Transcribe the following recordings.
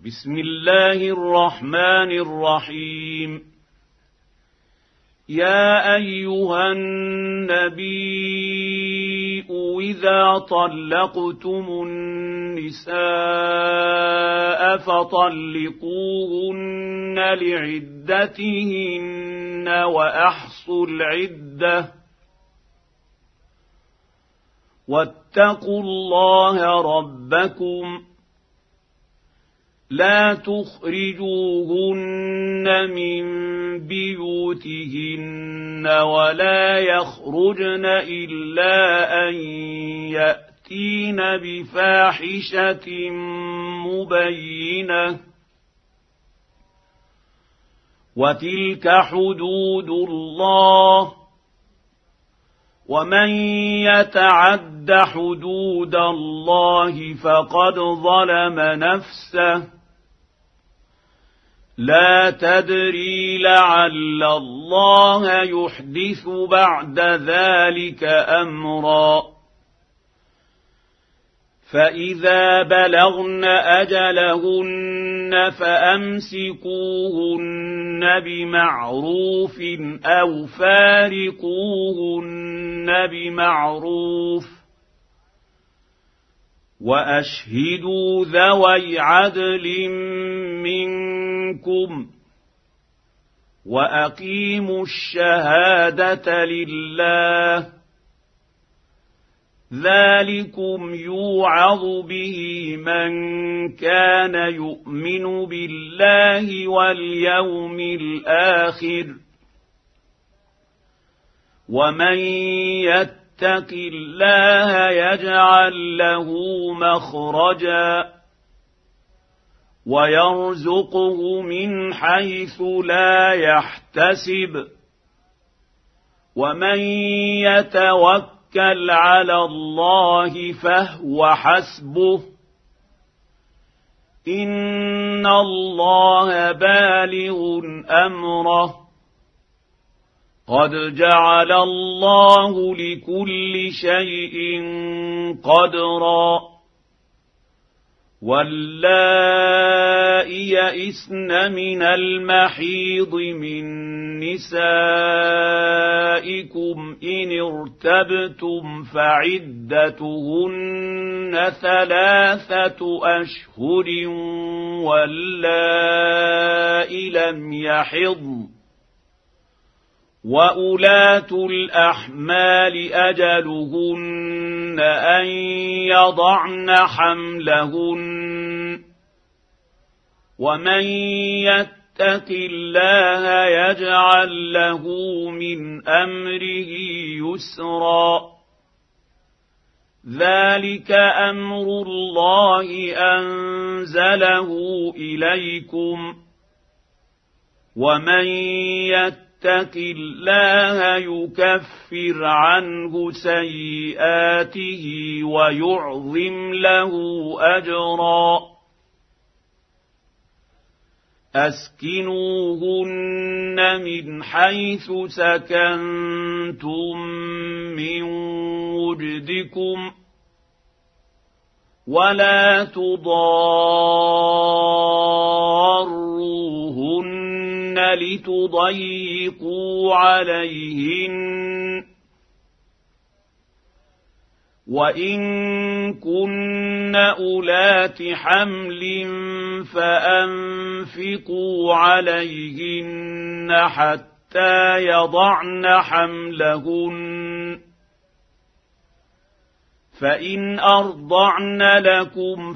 بسم الله الرحمن الرحيم. يا أيها النبي إذا طلقتم النساء فطلقوهن لعدتهن وأحصوا العدة واتقوا الله ربكم لا تخرجوهن من بيوتهن ولا يخرجن إلا أن يأتين بفاحشة مبينة وتلك حدود الله ومن يتعد حدود الله فقد ظلم نفسه لا تدري لعل الله يحدث بعد ذلك أمرا فإذا بلغن أجلهن فأمسكوهن بمعروف أو فارقوهن بمعروف وأشهدوا ذوي عدل منكم وأقيموا الشهادة لله ذلكم يوعظ به من كان يؤمن بالله واليوم الآخر ومن يتق الله يجعل له مخرجا ويرزقه من حيث لا يحتسب ومن يتوكل على الله فهو حسبه إن الله بالغ أمره قد جعل الله لكل شيء قدرا واللائي يئسن من المحيض من نسائكم إن ارتبتم فعدتهن 3 أشهر واللائي لم يحضن وأولاة الأحمال أجلهن أن يضعن حملهن ومن يتق الله يجعل له من أمره يسرا ذلك أمر الله أنزله إليكم ومن يتق الله يكفر عنه سيئاته ويعظم له أجرا أسكنوهن من حيث سكنتم من وجدكم ولا تضاروهن لتضيقوا عليهن وإن كن أولات حمل فأنفقوا عليهن حتى يضعن حملهن فإن أرضعن لكم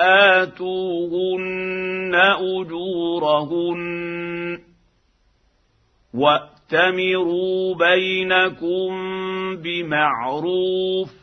فآتوهن أجورهن وأتمروا بينكم بمعروف